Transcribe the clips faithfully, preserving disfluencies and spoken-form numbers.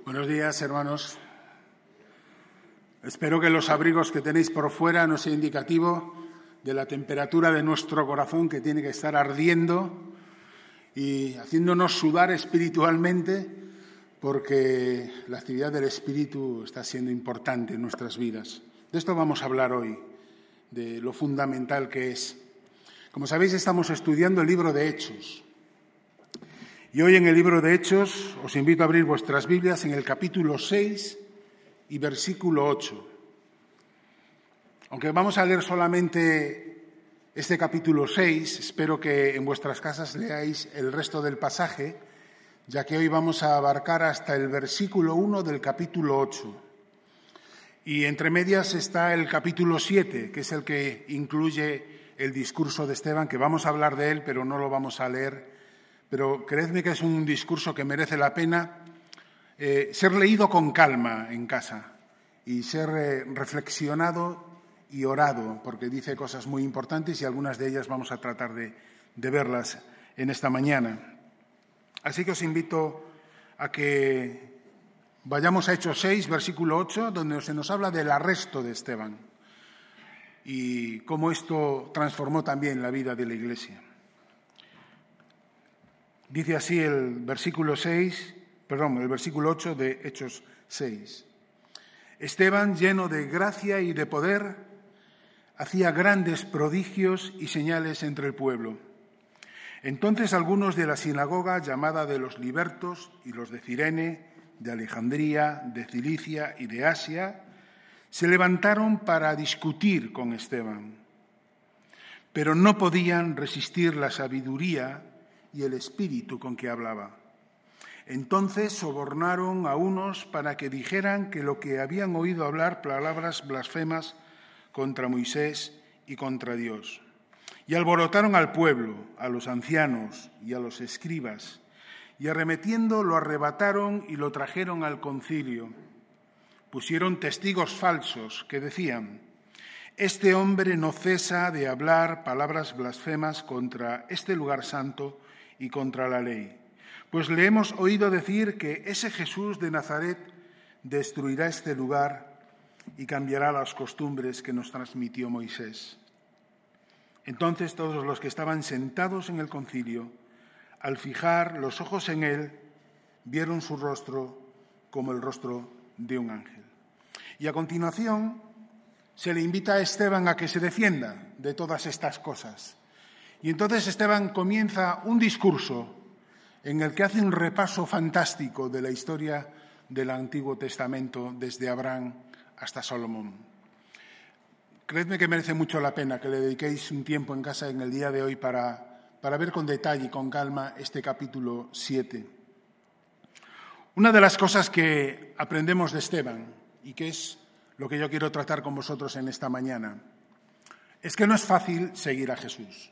Buenos días, hermanos. Espero que los abrigos que tenéis por fuera no sea indicativo de la temperatura de nuestro corazón, que tiene que estar ardiendo y haciéndonos sudar espiritualmente, porque la actividad del Espíritu está siendo importante en nuestras vidas. De esto vamos a hablar hoy, de lo fundamental que es. Como sabéis, estamos estudiando el libro de Hechos. Y hoy en el libro de Hechos os invito a abrir vuestras Biblias en el capítulo seis y versículo ocho. Aunque vamos a leer solamente este capítulo seis, espero que en vuestras casas leáis el resto del pasaje, ya que hoy vamos a abarcar hasta el versículo uno del capítulo ocho. Y entre medias está el capítulo siete, que es el que incluye el discurso de Esteban, que vamos a hablar de él, pero no lo vamos a leer. Pero creedme que es un discurso que merece la pena eh, ser leído con calma en casa y ser eh, reflexionado y orado, porque dice cosas muy importantes y algunas de ellas vamos a tratar de, de verlas en esta mañana. Así que os invito a que vayamos a Hechos seis, versículo ocho, donde se nos habla del arresto de Esteban y cómo esto transformó también la vida de la Iglesia. Dice así el versículo seis, perdón, el versículo ocho de Hechos seis. Esteban, lleno de gracia y de poder, hacía grandes prodigios y señales entre el pueblo. Entonces algunos de la sinagoga llamada de los libertos y los de Cirene, de Alejandría, de Cilicia y de Asia, se levantaron para discutir con Esteban, pero no podían resistir la sabiduría y el espíritu con que hablaba. Entonces sobornaron a unos para que dijeran que lo que habían oído hablar palabras blasfemas contra Moisés y contra Dios. Y alborotaron al pueblo, a los ancianos y a los escribas, y arremetiendo lo arrebataron y lo trajeron al concilio. Pusieron testigos falsos que decían: este hombre no cesa de hablar palabras blasfemas contra este lugar santo y contra la ley. Pues le hemos oído decir que ese Jesús de Nazaret destruirá este lugar y cambiará las costumbres que nos transmitió Moisés. Entonces todos los que estaban sentados en el concilio, al fijar los ojos en él, vieron su rostro como el rostro de un ángel. Y a continuación se le invita a Esteban a que se defienda de todas estas cosas. Y entonces Esteban comienza un discurso en el que hace un repaso fantástico de la historia del Antiguo Testamento desde Abraham hasta Salomón. Creedme que merece mucho la pena que le dediquéis un tiempo en casa en el día de hoy para, para ver con detalle y con calma este capítulo siete. Una de las cosas que aprendemos de Esteban, y que es lo que yo quiero tratar con vosotros en esta mañana, es que no es fácil seguir a Jesús.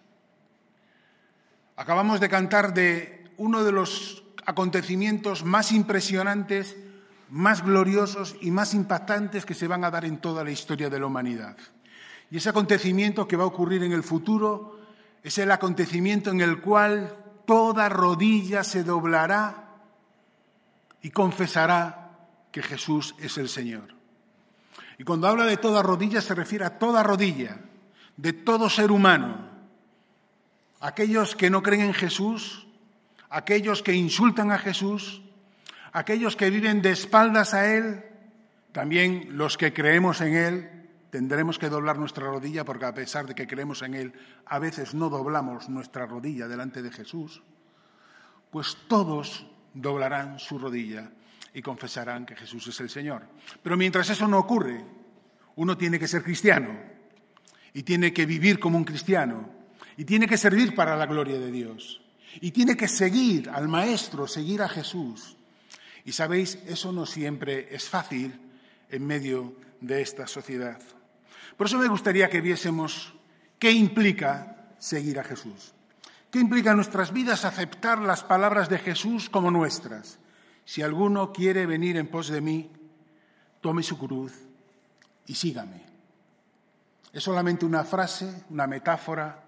Acabamos de cantar de uno de los acontecimientos más impresionantes, más gloriosos y más impactantes que se van a dar en toda la historia de la humanidad. Y ese acontecimiento que va a ocurrir en el futuro es el acontecimiento en el cual toda rodilla se doblará y confesará que Jesús es el Señor. Y cuando habla de toda rodilla se refiere a toda rodilla, de todo ser humano. Aquellos que no creen en Jesús, aquellos que insultan a Jesús, aquellos que viven de espaldas a Él, también los que creemos en Él, tendremos que doblar nuestra rodilla, porque a pesar de que creemos en Él, a veces no doblamos nuestra rodilla delante de Jesús, pues todos doblarán su rodilla y confesarán que Jesús es el Señor. Pero mientras eso no ocurre, uno tiene que ser cristiano y tiene que vivir como un cristiano. Y tiene que servir para la gloria de Dios. Y tiene que seguir al Maestro, seguir a Jesús. Y sabéis, eso no siempre es fácil en medio de esta sociedad. Por eso me gustaría que viésemos qué implica seguir a Jesús. ¿Qué implica en nuestras vidas aceptar las palabras de Jesús como nuestras? Si alguno quiere venir en pos de mí, tome su cruz y sígame. Es solamente una frase, una metáfora.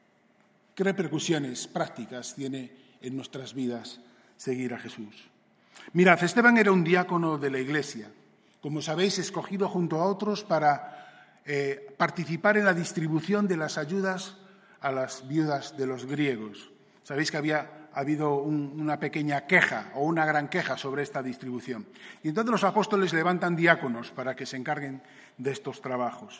¿Qué repercusiones prácticas tiene en nuestras vidas seguir a Jesús? Mirad, Esteban era un diácono de la Iglesia, como sabéis, escogido junto a otros para eh, participar en la distribución de las ayudas a las viudas de los griegos. Sabéis que había habido un, una pequeña queja o una gran queja sobre esta distribución. Y entonces los apóstoles levantan diáconos para que se encarguen de estos trabajos.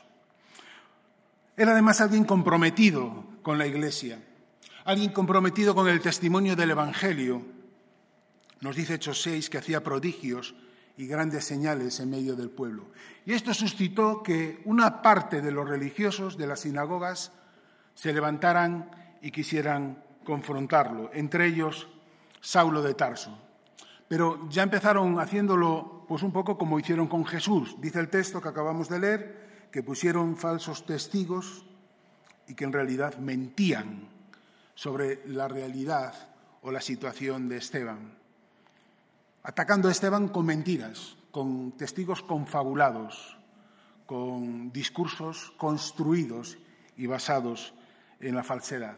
Era además alguien comprometido con la Iglesia, alguien comprometido con el testimonio del Evangelio. Nos dice Hechos seis que hacía prodigios y grandes señales en medio del pueblo. Y esto suscitó que una parte de los religiosos de las sinagogas se levantaran y quisieran confrontarlo, entre ellos Saulo de Tarso. Pero ya empezaron haciéndolo pues un poco como hicieron con Jesús. Dice el texto que acabamos de leer, que pusieron falsos testigos y que en realidad mentían sobre la realidad o la situación de Esteban, atacando a Esteban con mentiras, con testigos confabulados, con discursos construidos y basados en la falsedad.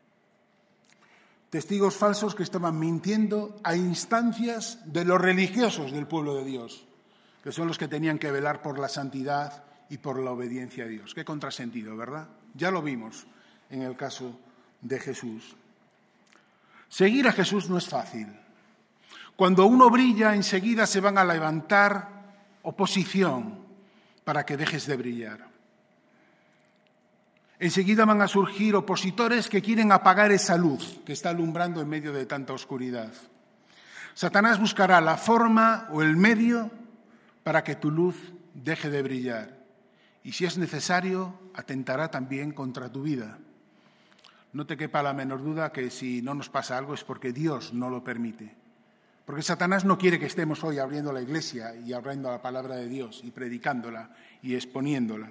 Testigos falsos que estaban mintiendo a instancias de los religiosos del pueblo de Dios, que son los que tenían que velar por la santidad y por la obediencia a Dios. Qué contrasentido, ¿verdad? Ya lo vimos en el caso de Jesús. Seguir a Jesús no es fácil. Cuando uno brilla, enseguida se van a levantar oposición para que dejes de brillar. Enseguida van a surgir opositores que quieren apagar esa luz que está alumbrando en medio de tanta oscuridad. Satanás buscará la forma o el medio para que tu luz deje de brillar. Y si es necesario, atentará también contra tu vida. No te quepa la menor duda que si no nos pasa algo es porque Dios no lo permite. Porque Satanás no quiere que estemos hoy abriendo la iglesia y abriendo la palabra de Dios y predicándola y exponiéndola.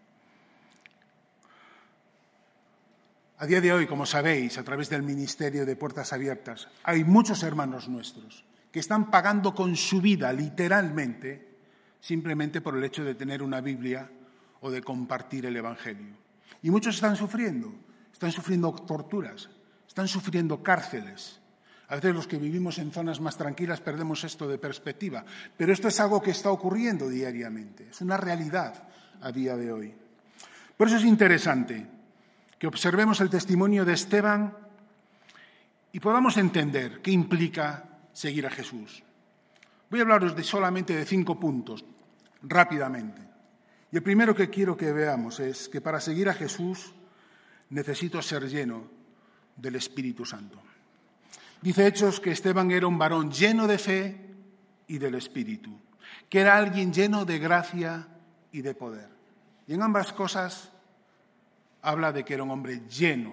A día de hoy, como sabéis, a través del Ministerio de Puertas Abiertas, hay muchos hermanos nuestros que están pagando con su vida, literalmente, simplemente por el hecho de tener una Biblia o de compartir el Evangelio. Y muchos están sufriendo, están sufriendo torturas, están sufriendo cárceles. A veces los que vivimos en zonas más tranquilas perdemos esto de perspectiva, pero esto es algo que está ocurriendo diariamente, es una realidad a día de hoy. Por eso es interesante que observemos el testimonio de Esteban y podamos entender qué implica seguir a Jesús. Voy a hablaros de solamente de cinco puntos, rápidamente. Y el primero que quiero que veamos es que para seguir a Jesús necesito ser lleno del Espíritu Santo. Dice Hechos que Esteban era un varón lleno de fe y del Espíritu, que era alguien lleno de gracia y de poder. Y en ambas cosas habla de que era un hombre lleno.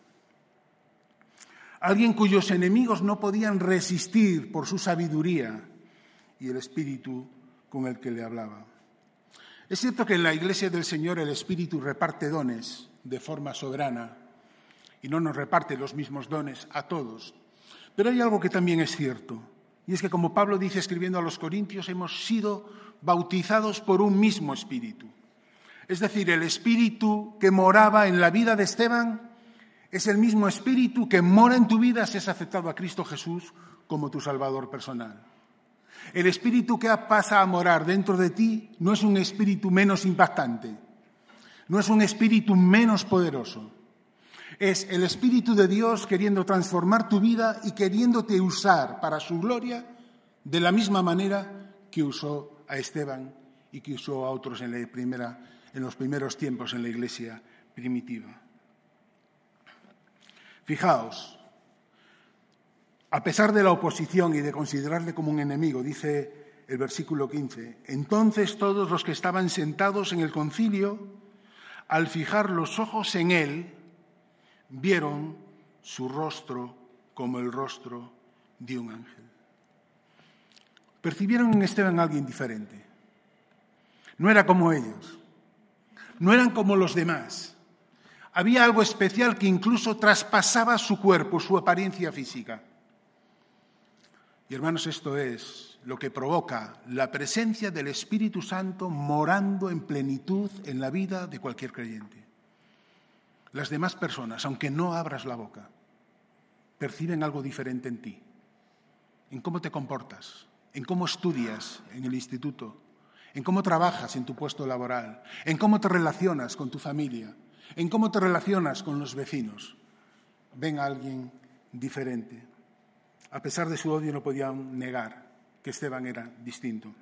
Alguien cuyos enemigos no podían resistir por su sabiduría y el espíritu con el que le hablaba. Es cierto que en la Iglesia del Señor el Espíritu reparte dones de forma soberana y no nos reparte los mismos dones a todos. Pero hay algo que también es cierto, y es que como Pablo dice escribiendo a los Corintios, hemos sido bautizados por un mismo Espíritu. Es decir, el Espíritu que moraba en la vida de Esteban es el mismo Espíritu que mora en tu vida si has aceptado a Cristo Jesús como tu Salvador personal. El Espíritu que pasa a morar dentro de ti no es un espíritu menos impactante, no es un espíritu menos poderoso. Es el Espíritu de Dios queriendo transformar tu vida y queriéndote usar para su gloria de la misma manera que usó a Esteban y que usó a otros en la primera en los primeros tiempos en la iglesia primitiva. Fijaos, a pesar de la oposición y de considerarle como un enemigo, dice el versículo quince, entonces todos los que estaban sentados en el concilio, al fijar los ojos en él, vieron su rostro como el rostro de un ángel. Percibieron en Esteban a alguien diferente. No era como ellos. No eran como los demás. Había algo especial que incluso traspasaba su cuerpo, su apariencia física. Y hermanos, esto es lo que provoca la presencia del Espíritu Santo morando en plenitud en la vida de cualquier creyente. Las demás personas, aunque no abras la boca, perciben algo diferente en ti. en cómo te comportas, en cómo estudias en el instituto, en cómo trabajas en tu puesto laboral, en cómo te relacionas con tu familia, en cómo te relacionas con los vecinos. Ven a alguien diferente. A pesar de su odio no podían negar que Esteban era distinto.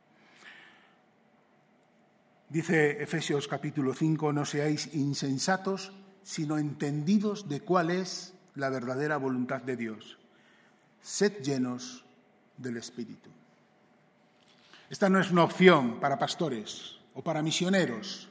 Dice Efesios capítulo cinco, no seáis insensatos, sino entendidos de cuál es la verdadera voluntad de Dios. Sed llenos del Espíritu. Esta no es una opción para pastores o para misioneros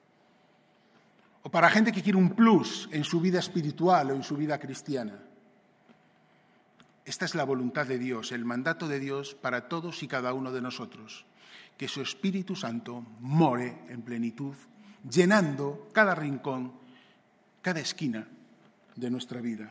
o para gente que quiere un plus en su vida espiritual o en su vida cristiana. Esta es la voluntad de Dios, el mandato de Dios para todos y cada uno de nosotros. Que su Espíritu Santo more en plenitud, llenando cada rincón, cada esquina de nuestra vida.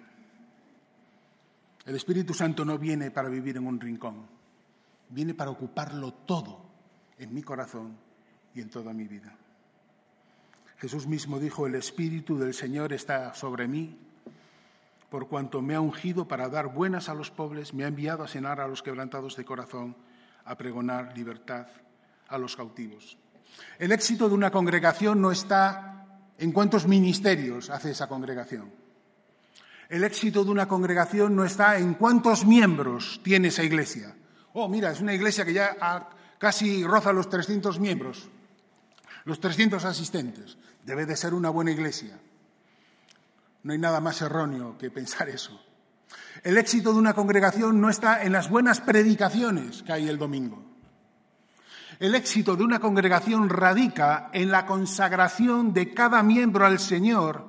El Espíritu Santo no viene para vivir en un rincón, viene para ocuparlo todo en mi corazón y en toda mi vida. Jesús mismo dijo, el Espíritu del Señor está sobre mí, por cuanto me ha ungido para dar buenas a los pobres, me ha enviado a sanar a los quebrantados de corazón, a pregonar libertad a los cautivos. El éxito de una congregación no está en cuántos ministerios hace esa congregación. El éxito de una congregación no está en cuántos miembros tiene esa iglesia. Oh, mira, es una iglesia que ya ha, casi roza los trescientos miembros, los trescientos asistentes. Debe de ser una buena iglesia. No hay nada más erróneo que pensar eso. El éxito de una congregación no está en las buenas predicaciones que hay el domingo. El éxito de una congregación radica en la consagración de cada miembro al Señor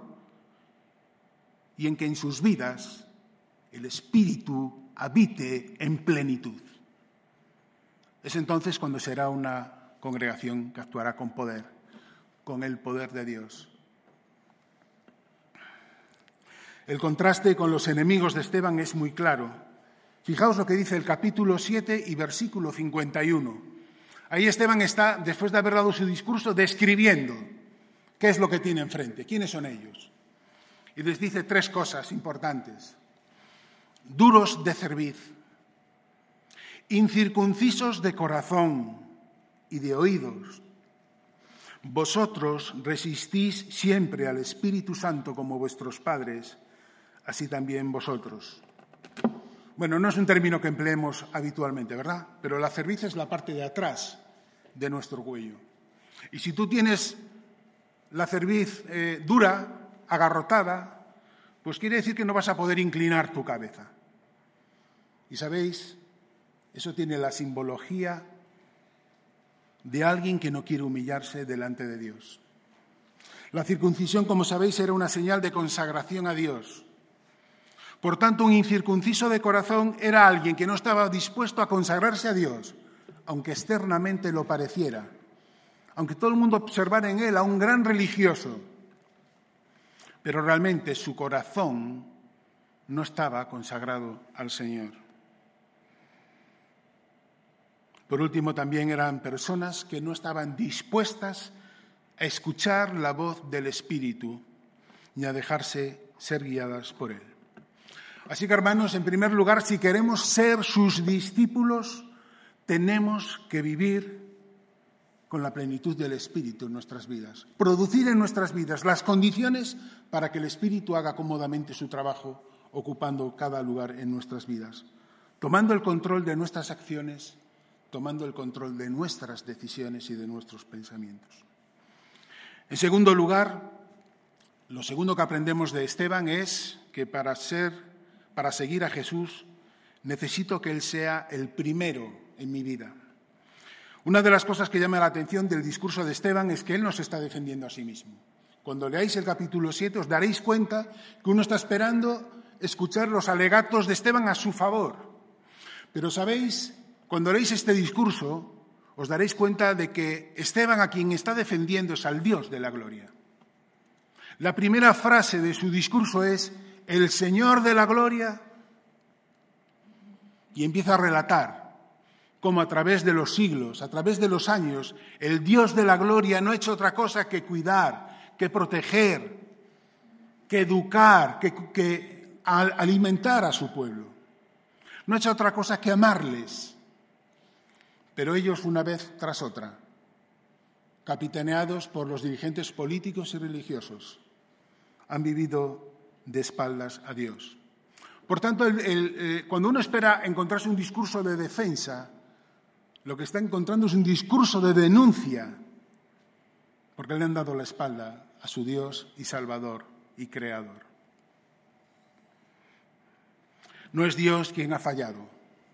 y en que en sus vidas el Espíritu habite en plenitud. Es entonces cuando será una congregación que actuará con poder, con el poder de Dios. El contraste con los enemigos de Esteban es muy claro. Fijaos lo que dice el capítulo siete y versículo cincuenta y uno. Ahí Esteban está, después de haber dado su discurso, describiendo qué es lo que tiene enfrente, quiénes son ellos. Y les dice tres cosas importantes. Duros de cerviz, incircuncisos de corazón y de oídos. Vosotros resistís siempre al Espíritu Santo como vuestros padres, así también vosotros. Bueno, no es un término que empleemos habitualmente, ¿verdad? Pero la cerviz es la parte de atrás de nuestro cuello. Y si tú tienes la cerviz eh, dura, agarrotada, pues quiere decir que no vas a poder inclinar tu cabeza. Y sabéis, eso tiene la simbología de alguien que no quiere humillarse delante de Dios. La circuncisión, como sabéis, era una señal de consagración a Dios. Por tanto, un incircunciso de corazón era alguien que no estaba dispuesto a consagrarse a Dios, aunque externamente lo pareciera, aunque todo el mundo observara en él a un gran religioso, pero realmente su corazón no estaba consagrado al Señor. Por último, también eran personas que no estaban dispuestas a escuchar la voz del Espíritu ni a dejarse ser guiadas por él. Así que, hermanos, en primer lugar, si queremos ser sus discípulos, tenemos que vivir con la plenitud del Espíritu en nuestras vidas, producir en nuestras vidas las condiciones para que el Espíritu haga cómodamente su trabajo, ocupando cada lugar en nuestras vidas, tomando el control de nuestras acciones, tomando el control de nuestras decisiones y de nuestros pensamientos. En segundo lugar, lo segundo que aprendemos de Esteban es que para ser, para seguir a Jesús, necesito que Él sea el primero en mi vida. Una de las cosas que llama la atención del discurso de Esteban es que él no se está defendiendo a sí mismo. Cuando leáis el capítulo siete os daréis cuenta que uno está esperando escuchar los alegatos de Esteban a su favor. Pero sabéis, cuando leéis este discurso, os daréis cuenta de que Esteban a quien está defendiendo es al Dios de la gloria. La primera frase de su discurso es «El Señor de la gloria», y empieza a relatar cómo a través de los siglos, a través de los años, el Dios de la gloria no ha hecho otra cosa que cuidar, que proteger, que educar, que, que alimentar a su pueblo. No ha hecho otra cosa que amarles. Pero ellos, una vez tras otra, capitaneados por los dirigentes políticos y religiosos, han vivido de espaldas a Dios. Por tanto, el, el, eh, cuando uno espera encontrarse un discurso de defensa, lo que está encontrando es un discurso de denuncia, porque le han dado la espalda a su Dios y Salvador y Creador. No es Dios quien ha fallado,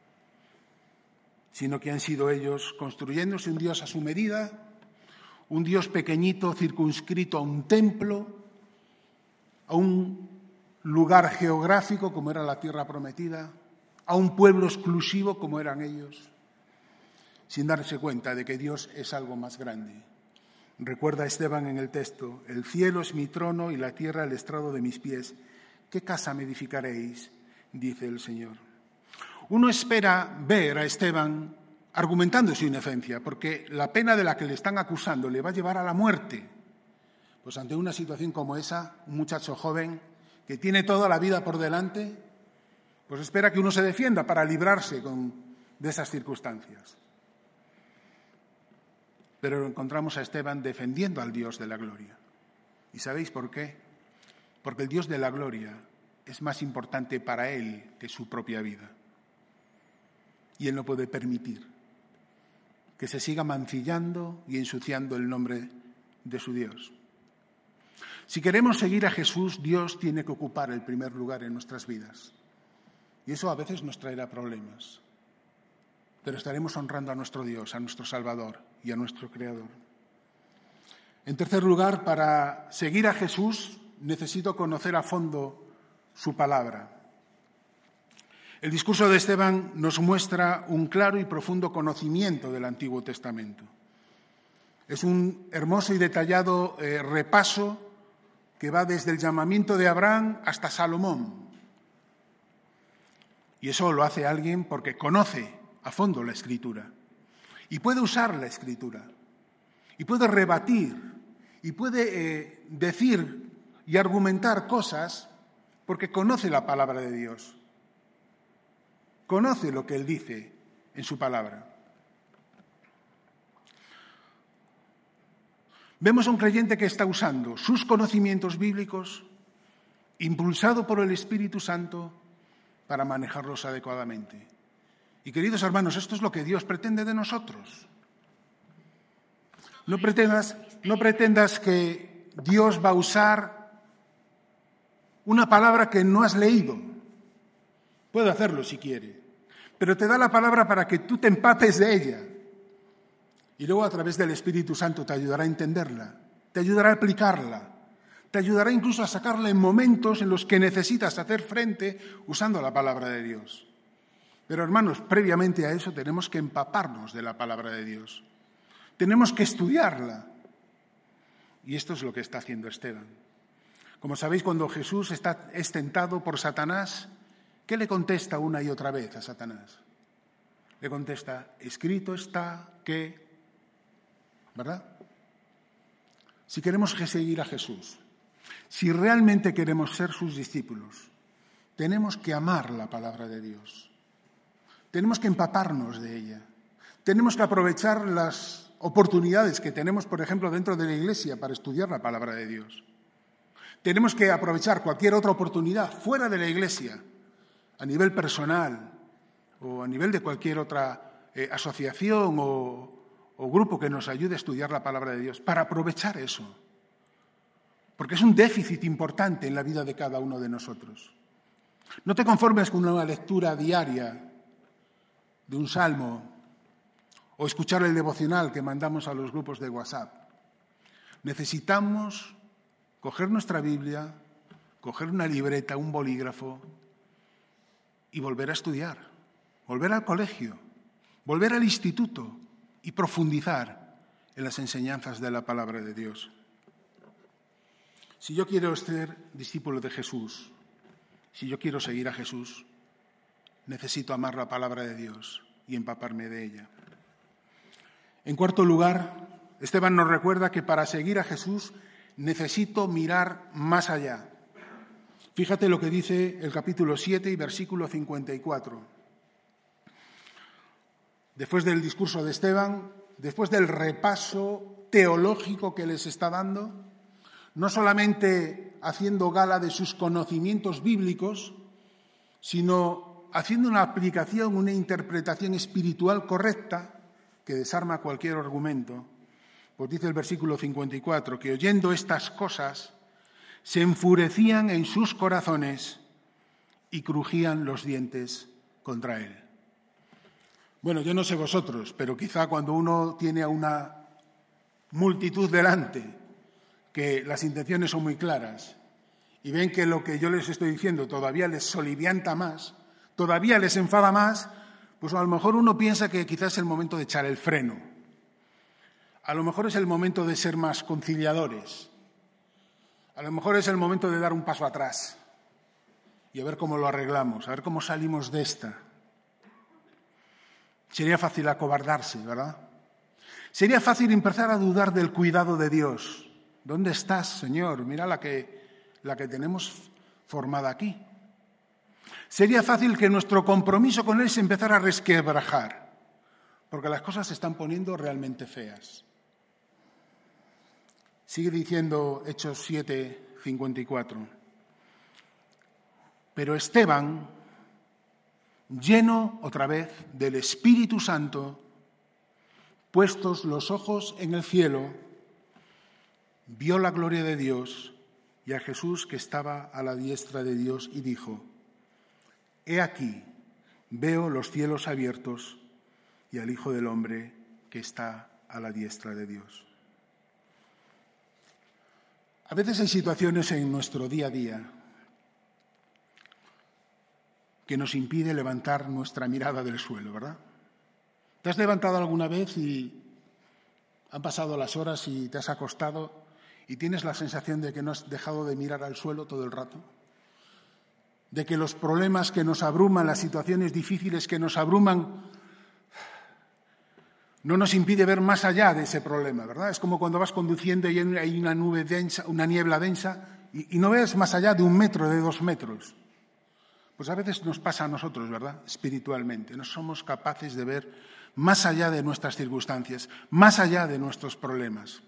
sino que han sido ellos construyéndose un Dios a su medida, un Dios pequeñito, circunscrito a un templo, a un lugar geográfico como era la tierra prometida, a un pueblo exclusivo como eran ellos, sin darse cuenta de que Dios es algo más grande. Recuerda Esteban en el texto: el cielo es mi trono y la tierra el estrado de mis pies. ¿Qué casa me edificaréis?, dice el Señor. Uno espera ver a Esteban argumentando su inocencia, porque la pena de la que le están acusando le va a llevar a la muerte. Pues ante una situación como esa, un muchacho joven que tiene toda la vida por delante, pues espera que uno se defienda para librarse con, de esas circunstancias. Pero encontramos a Esteban defendiendo al Dios de la gloria. ¿Y sabéis por qué? Porque el Dios de la gloria es más importante para él que su propia vida. Y él no puede permitir que se siga mancillando y ensuciando el nombre de su Dios. Si queremos seguir a Jesús, Dios tiene que ocupar el primer lugar en nuestras vidas. Y eso a veces nos traerá problemas. Pero estaremos honrando a nuestro Dios, a nuestro Salvador y a nuestro Creador. En tercer lugar, para seguir a Jesús, necesito conocer a fondo su palabra. El discurso de Esteban nos muestra un claro y profundo conocimiento del Antiguo Testamento. Es un hermoso y detallado eh, repaso que va desde el llamamiento de Abraham hasta Salomón. Y eso lo hace alguien porque conoce a fondo la Escritura y puede usar la Escritura y puede rebatir y puede eh, decir y argumentar cosas porque conoce la palabra de Dios, conoce lo que Él dice en su palabra. Vemos a un creyente que está usando sus conocimientos bíblicos, impulsado por el Espíritu Santo, para manejarlos adecuadamente. Y queridos hermanos, esto es lo que Dios pretende de nosotros. No pretendas, no pretendas que Dios va a usar una palabra que no has leído. Puede hacerlo si quiere, pero te da la palabra para que tú te empapes de ella. Y luego a través del Espíritu Santo te ayudará a entenderla, te ayudará a aplicarla, te ayudará incluso a sacarla en momentos en los que necesitas hacer frente usando la palabra de Dios. Pero hermanos, previamente a eso tenemos que empaparnos de la palabra de Dios. Tenemos que estudiarla. Y esto es lo que está haciendo Esteban. Como sabéis, cuando Jesús está, es tentado por Satanás, ¿qué le contesta una y otra vez a Satanás? Le contesta: escrito está que... ¿Verdad? Si queremos seguir a Jesús, si realmente queremos ser sus discípulos, tenemos que amar la palabra de Dios. Tenemos que empaparnos de ella. Tenemos que aprovechar las oportunidades que tenemos, por ejemplo, dentro de la Iglesia para estudiar la palabra de Dios. Tenemos que aprovechar cualquier otra oportunidad fuera de la Iglesia, a nivel personal o a nivel de cualquier otra eh, asociación o, o grupo que nos ayude a estudiar la palabra de Dios, para aprovechar eso. Porque es un déficit importante en la vida de cada uno de nosotros. No te conformes con una lectura diaria de un salmo o escuchar el devocional que mandamos a los grupos de WhatsApp. Necesitamos coger nuestra Biblia, coger una libreta, un bolígrafo y volver a estudiar, volver al colegio, volver al instituto y profundizar en las enseñanzas de la palabra de Dios. Si yo quiero ser discípulo de Jesús, si yo quiero seguir a Jesús, necesito amar la palabra de Dios y empaparme de ella. En cuarto lugar, Esteban nos recuerda que para seguir a Jesús necesito mirar más allá. Fíjate lo que dice el capítulo siete y versículo cincuenta y cuatro. después del discurso de Esteban, después del repaso teológico que les está dando, no solamente haciendo gala de sus conocimientos bíblicos, sino haciendo una aplicación, una interpretación espiritual correcta que desarma cualquier argumento, pues dice el versículo cincuenta y cuatro, que oyendo estas cosas se enfurecían en sus corazones y crujían los dientes contra él. Bueno, yo no sé vosotros, pero quizá cuando uno tiene a una multitud delante, que las intenciones son muy claras, y ven que lo que yo les estoy diciendo todavía les solivianta más, todavía les enfada más, pues a lo mejor uno piensa que quizás es el momento de echar el freno. A lo mejor es el momento de ser más conciliadores. A lo mejor es el momento de dar un paso atrás y a ver cómo lo arreglamos, a ver cómo salimos de esta. Sería fácil acobardarse, ¿verdad? Sería fácil empezar a dudar del cuidado de Dios. ¿Dónde estás, Señor? Mira la que, la que tenemos formada aquí. Sería fácil que nuestro compromiso con Él se empezara a resquebrajar, porque las cosas se están poniendo realmente feas. Sigue diciendo Hechos siete, cincuenta y cuatro. Pero Esteban, lleno otra vez del Espíritu Santo, puestos los ojos en el cielo, vio la gloria de Dios y a Jesús que estaba a la diestra de Dios y dijo: He aquí, veo los cielos abiertos y al Hijo del Hombre que está a la diestra de Dios. A veces hay situaciones en nuestro día a día que nos impide levantar nuestra mirada del suelo, ¿verdad? ¿Te has levantado alguna vez y han pasado las horas y te has acostado y tienes la sensación de que no has dejado de mirar al suelo todo el rato? De que los problemas que nos abruman, las situaciones difíciles que nos abruman, no nos impide ver más allá de ese problema, ¿verdad? Es como cuando vas conduciendo y hay una nube densa, una niebla densa, y, y no ves más allá de un metro, de dos metros. Pues a veces nos pasa a nosotros, ¿verdad? Espiritualmente. No somos capaces de ver más allá de nuestras circunstancias, más allá de nuestros problemas.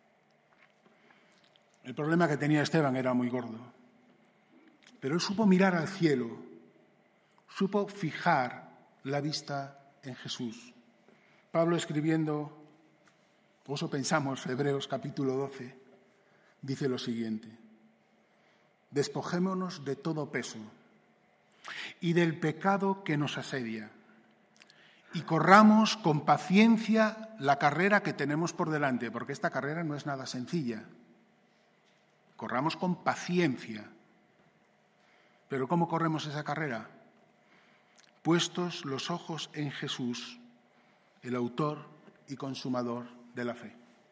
El problema que tenía Esteban era muy gordo. Pero él supo mirar al cielo, supo fijar la vista en Jesús. Pablo, escribiendo, o eso pensamos, Hebreos capítulo doce, dice lo siguiente: despojémonos de todo peso y del pecado que nos asedia, y corramos con paciencia la carrera que tenemos por delante, porque esta carrera no es nada sencilla. Corramos con paciencia. ¿Pero cómo corremos esa carrera? Puestos los ojos en Jesús, el autor y consumador de la fe.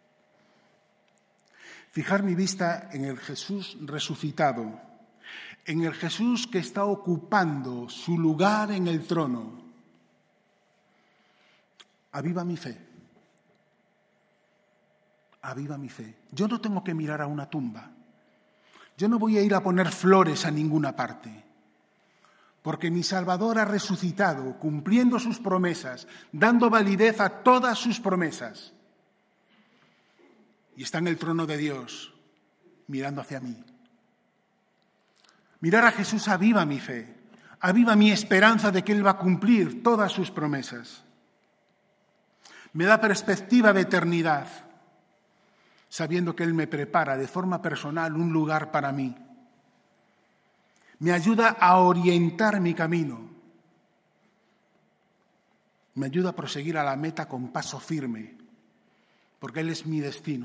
Fijar mi vista en el Jesús resucitado, en el Jesús que está ocupando su lugar en el trono, aviva mi fe. Aviva mi fe. Yo no tengo que mirar a una tumba. Yo no voy a ir a poner flores a ninguna parte, porque mi Salvador ha resucitado, cumpliendo sus promesas, dando validez a todas sus promesas. Y está en el trono de Dios, mirando hacia mí. Mirar a Jesús aviva mi fe, aviva mi esperanza de que Él va a cumplir todas sus promesas. Me da perspectiva de eternidad, sabiendo que Él me prepara de forma personal un lugar para mí. Me ayuda a orientar mi camino. Me ayuda a proseguir a la meta con paso firme, porque Él es mi destino.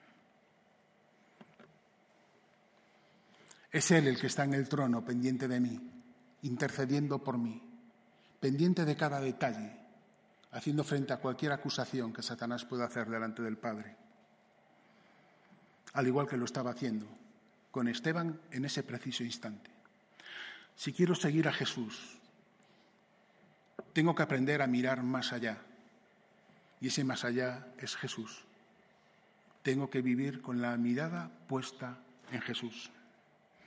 Es Él el que está en el trono, pendiente de mí, intercediendo por mí, pendiente de cada detalle, haciendo frente a cualquier acusación que Satanás pueda hacer delante del Padre. Al igual que lo estaba haciendo con Esteban en ese preciso instante. Si quiero seguir a Jesús, tengo que aprender a mirar más allá. Y ese más allá es Jesús. Tengo que vivir con la mirada puesta en Jesús.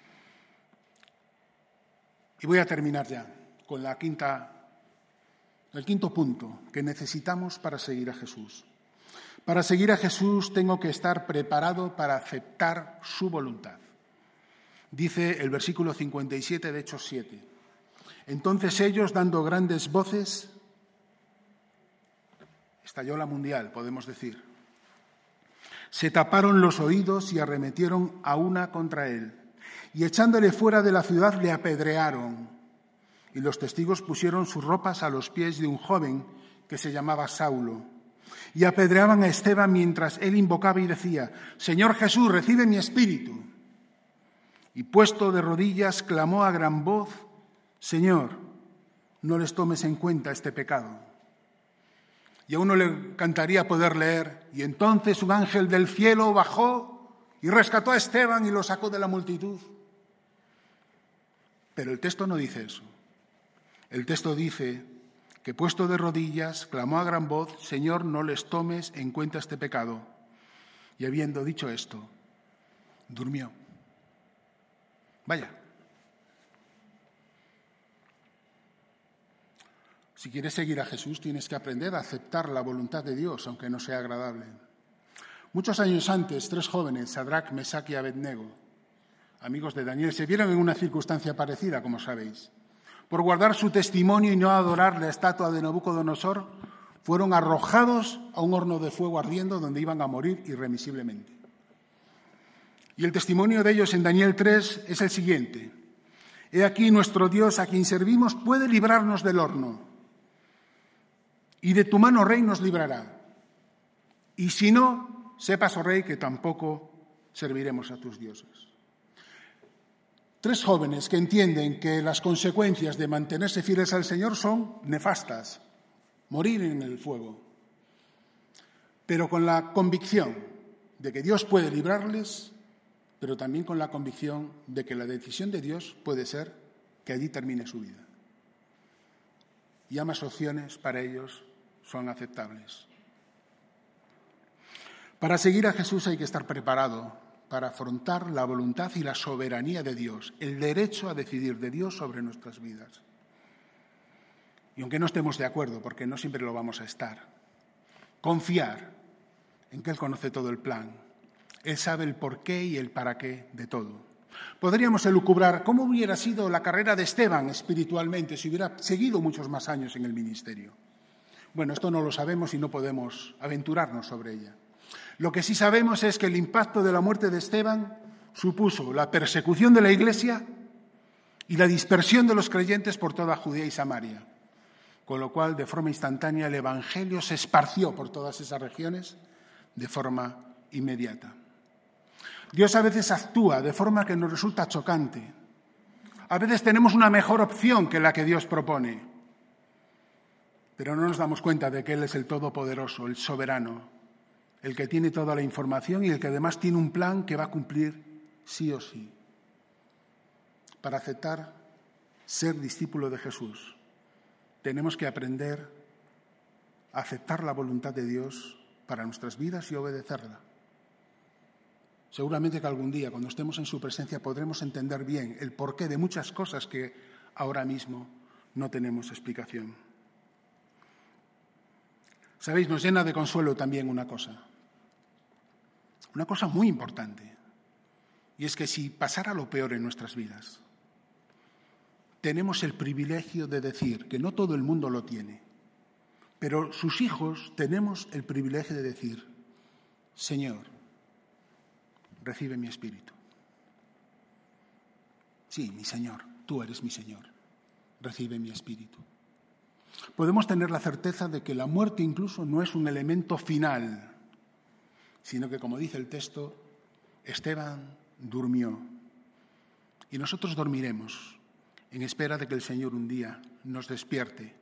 Y voy a terminar ya con la quinta El quinto punto que necesitamos para seguir a Jesús. Para seguir a Jesús tengo que estar preparado para aceptar su voluntad. Dice el versículo cincuenta y siete de Hechos siete. Entonces ellos, dando grandes voces, estalló la mundial, podemos decir. Se taparon los oídos y arremetieron a una contra él. Y echándole fuera de la ciudad le apedrearon. Y los testigos pusieron sus ropas a los pies de un joven que se llamaba Saulo. Y apedreaban a Esteban mientras él invocaba y decía: Señor Jesús, recibe mi espíritu. Y puesto de rodillas clamó a gran voz: Señor, no les tomes en cuenta este pecado. Y a uno le encantaría poder leer: y entonces un ángel del cielo bajó y rescató a Esteban y lo sacó de la multitud. Pero el texto no dice eso. El texto dice que puesto de rodillas clamó a gran voz: Señor, no les tomes en cuenta este pecado. Y habiendo dicho esto, durmió. Vaya. Si quieres seguir a Jesús, tienes que aprender a aceptar la voluntad de Dios, aunque no sea agradable. Muchos años antes, tres jóvenes, Sadrac, Mesac y Abednego, amigos de Daniel, se vieron en una circunstancia parecida, como sabéis. Por guardar su testimonio y no adorar la estatua de Nabucodonosor, fueron arrojados a un horno de fuego ardiendo donde iban a morir irremisiblemente. Y el testimonio de ellos en Daniel tres es el siguiente: He aquí nuestro Dios a quien servimos puede librarnos del horno, y de tu mano, rey, nos librará. Y si no, sepas, oh rey, que tampoco serviremos a tus dioses. Tres jóvenes que entienden que las consecuencias de mantenerse fieles al Señor son nefastas, morir en el fuego, pero con la convicción de que Dios puede librarles, pero también con la convicción de que la decisión de Dios puede ser que allí termine su vida. Y ambas opciones para ellos son aceptables. Para seguir a Jesús hay que estar preparado para afrontar la voluntad y la soberanía de Dios, el derecho a decidir de Dios sobre nuestras vidas. Y aunque no estemos de acuerdo, porque no siempre lo vamos a estar, confiar en que Él conoce todo el plan. Él sabe el porqué y el para qué de todo. Podríamos elucubrar cómo hubiera sido la carrera de Esteban espiritualmente si hubiera seguido muchos más años en el ministerio. Bueno, esto no lo sabemos y no podemos aventurarnos sobre ella. Lo que sí sabemos es que el impacto de la muerte de Esteban supuso la persecución de la Iglesia y la dispersión de los creyentes por toda Judea y Samaria, con lo cual, de forma instantánea, el Evangelio se esparció por todas esas regiones de forma inmediata. Dios a veces actúa de forma que nos resulta chocante. A veces tenemos una mejor opción que la que Dios propone, pero no nos damos cuenta de que Él es el Todopoderoso, el Soberano, el que tiene toda la información y el que además tiene un plan que va a cumplir sí o sí. Para aceptar ser discípulo de Jesús, tenemos que aprender a aceptar la voluntad de Dios para nuestras vidas y obedecerla. Seguramente que algún día, cuando estemos en su presencia, podremos entender bien el porqué de muchas cosas que ahora mismo no tenemos explicación. Sabéis, nos llena de consuelo también una cosa, una cosa muy importante, y es que si pasara lo peor en nuestras vidas, tenemos el privilegio de decir, que no todo el mundo lo tiene, pero sus hijos tenemos el privilegio de decir: Señor, recibe mi espíritu. Sí, mi Señor, tú eres mi Señor, recibe mi espíritu. Podemos tener la certeza de que la muerte incluso no es un elemento final, sino que, como dice el texto, Esteban durmió y nosotros dormiremos en espera de que el Señor un día nos despierte.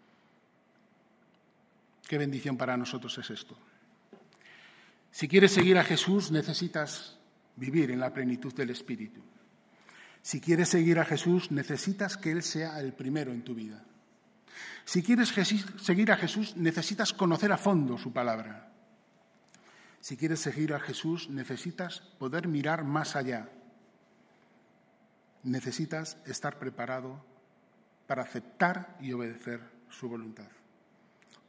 Qué bendición para nosotros es esto. Si quieres seguir a Jesús, necesitas vivir en la plenitud del Espíritu. Si quieres seguir a Jesús, necesitas que Él sea el primero en tu vida. Si quieres seguir a Jesús, necesitas conocer a fondo su palabra. Si quieres seguir a Jesús, necesitas poder mirar más allá. Necesitas estar preparado para aceptar y obedecer su voluntad.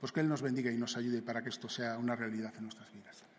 Pues que Él nos bendiga y nos ayude para que esto sea una realidad en nuestras vidas.